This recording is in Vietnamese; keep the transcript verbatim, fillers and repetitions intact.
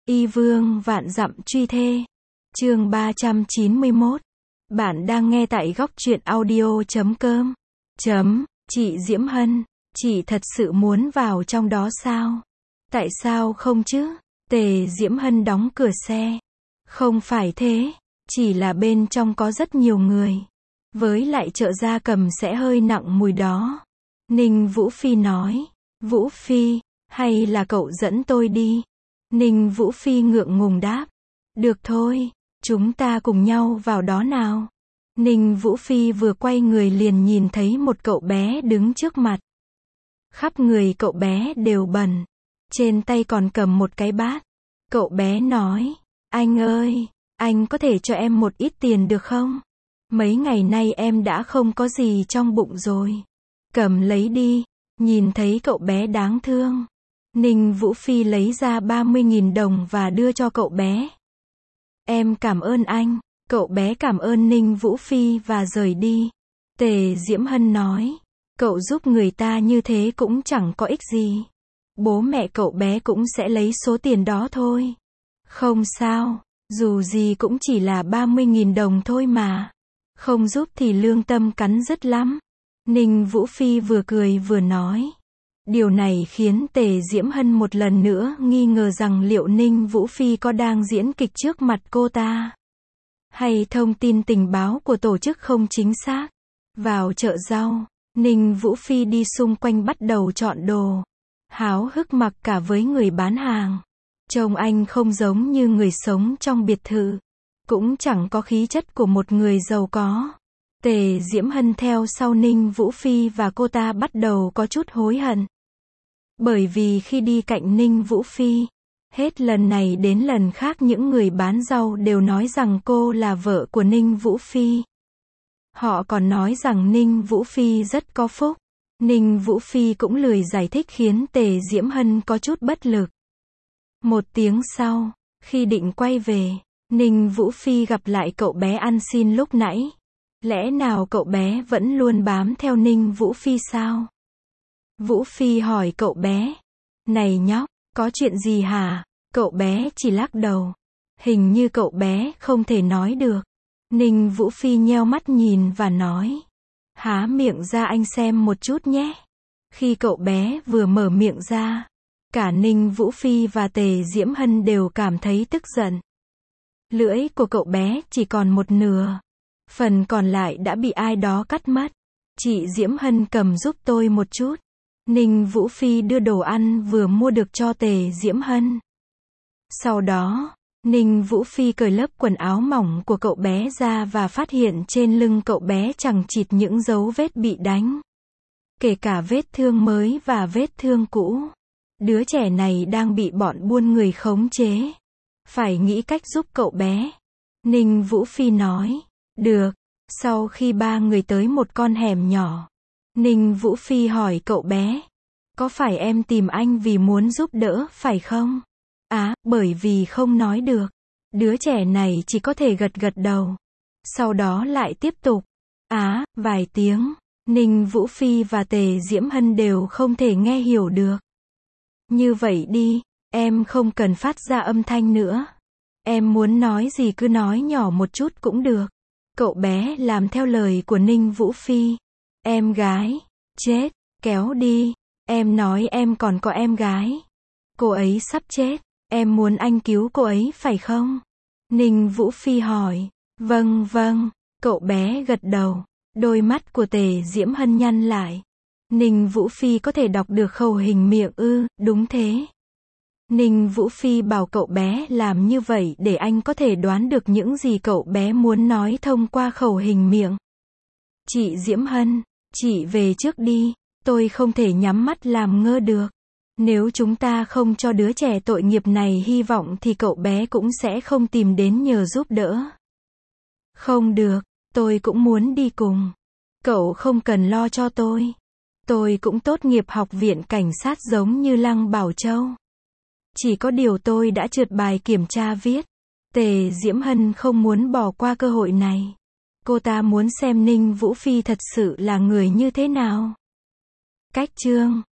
Y vương vạn dặm truy thê. Chương ba trăm chín mươi mốt. Bạn đang nghe tại góc truyện audio chấm com. Chấm, chị Diễm Hân, chị thật sự muốn vào trong đó sao? Tại sao không chứ? Tề Diễm Hân đóng cửa xe. Không phải thế, chỉ là bên trong có rất nhiều người. Với lại chợ gia cầm sẽ hơi nặng mùi đó. Ninh Vũ Phi nói. Vũ Phi, hay là cậu dẫn tôi đi? Ninh Vũ Phi ngượng ngùng đáp. Được thôi, chúng ta cùng nhau vào đó nào. Ninh Vũ Phi vừa quay người liền nhìn thấy một cậu bé đứng trước mặt. Khắp người cậu bé đều bẩn. Trên tay còn cầm một cái bát. Cậu bé nói, anh ơi, anh có thể cho em một ít tiền được không? Mấy ngày nay em đã không có gì trong bụng rồi. Cầm lấy đi. Nhìn thấy cậu bé đáng thương. Ninh Vũ Phi lấy ra ba mươi nghìn đồng và đưa cho cậu bé. Em cảm ơn anh. Cậu bé cảm ơn Ninh Vũ Phi và rời đi. Tề Diễm Hân nói. Cậu giúp người ta như thế cũng chẳng có ích gì. Bố mẹ cậu bé cũng sẽ lấy số tiền đó thôi. Không sao, dù gì cũng chỉ là ba mươi nghìn đồng thôi mà. Không giúp thì lương tâm cắn rứt lắm. Ninh Vũ Phi vừa cười vừa nói. Điều này khiến Tề Diễm Hân một lần nữa nghi ngờ rằng liệu Ninh Vũ Phi có đang diễn kịch trước mặt cô ta. Hay thông tin tình báo của tổ chức không chính xác. Vào chợ rau, Ninh Vũ Phi đi xung quanh bắt đầu chọn đồ. Háo hức mặc cả với người bán hàng. Trông anh không giống như người sống trong biệt thự. Cũng chẳng có khí chất của một người giàu có. Tề Diễm Hân theo sau Ninh Vũ Phi và cô ta bắt đầu có chút hối hận. Bởi vì khi đi cạnh Ninh Vũ Phi, hết lần này đến lần khác những người bán rau đều nói rằng cô là vợ của Ninh Vũ Phi. Họ còn nói rằng Ninh Vũ Phi rất có phúc. Ninh Vũ Phi cũng lười giải thích khiến Tề Diễm Hân có chút bất lực. Một tiếng sau, khi định quay về, Ninh Vũ Phi gặp lại cậu bé ăn xin lúc nãy. Lẽ nào cậu bé vẫn luôn bám theo Ninh Vũ Phi sao? Vũ Phi hỏi cậu bé. Này nhóc, có chuyện gì hả? Cậu bé chỉ lắc đầu. Hình như cậu bé không thể nói được. Ninh Vũ Phi nheo mắt nhìn và nói. Há miệng ra anh xem một chút nhé. Khi cậu bé vừa mở miệng ra, cả Ninh Vũ Phi và Tề Diễm Hân đều cảm thấy tức giận. Lưỡi của cậu bé chỉ còn một nửa. Phần còn lại đã bị ai đó cắt mất. Chị Diễm Hân cầm giúp tôi một chút. Ninh Vũ Phi đưa đồ ăn vừa mua được cho Tề Diễm Hân. Sau đó, Ninh Vũ Phi cởi lớp quần áo mỏng của cậu bé ra và phát hiện trên lưng cậu bé chằng chịt những dấu vết bị đánh. Kể cả vết thương mới và vết thương cũ. Đứa trẻ này đang bị bọn buôn người khống chế. Phải nghĩ cách giúp cậu bé. Ninh Vũ Phi nói. Được. Sau khi ba người tới một con hẻm nhỏ, Ninh Vũ Phi hỏi cậu bé. Có phải em tìm anh vì muốn giúp đỡ, phải không? Á, bởi vì không nói được. Đứa trẻ này chỉ có thể gật gật đầu. Sau đó lại tiếp tục. Á, vài tiếng. Ninh Vũ Phi và Tề Diễm Hân đều không thể nghe hiểu được. Như vậy đi, em không cần phát ra âm thanh nữa. Em muốn nói gì cứ nói nhỏ một chút cũng được. Cậu bé làm theo lời của Ninh Vũ Phi. Em gái, chết, kéo đi. Em nói em còn có em gái. Cô ấy sắp chết. Em muốn anh cứu cô ấy phải không? Ninh Vũ Phi hỏi. Vâng vâng. Cậu bé gật đầu. Đôi mắt của Tề Diễm Hân nhăn lại. Ninh Vũ Phi có thể đọc được khẩu hình miệng ư? Đúng thế. Ninh Vũ Phi bảo cậu bé làm như vậy để anh có thể đoán được những gì cậu bé muốn nói thông qua khẩu hình miệng. Chị Diễm Hân, chị về trước đi, tôi không thể nhắm mắt làm ngơ được. Nếu chúng ta không cho đứa trẻ tội nghiệp này hy vọng thì cậu bé cũng sẽ không tìm đến nhờ giúp đỡ. Không được, tôi cũng muốn đi cùng. Cậu không cần lo cho tôi. Tôi cũng tốt nghiệp học viện cảnh sát giống như Lăng Bảo Châu. Chỉ có điều tôi đã trượt bài kiểm tra viết. Tề Diễm Hân không muốn bỏ qua cơ hội này. Cô ta muốn xem Ninh Vũ Phi thật sự là người như thế nào. Cách chương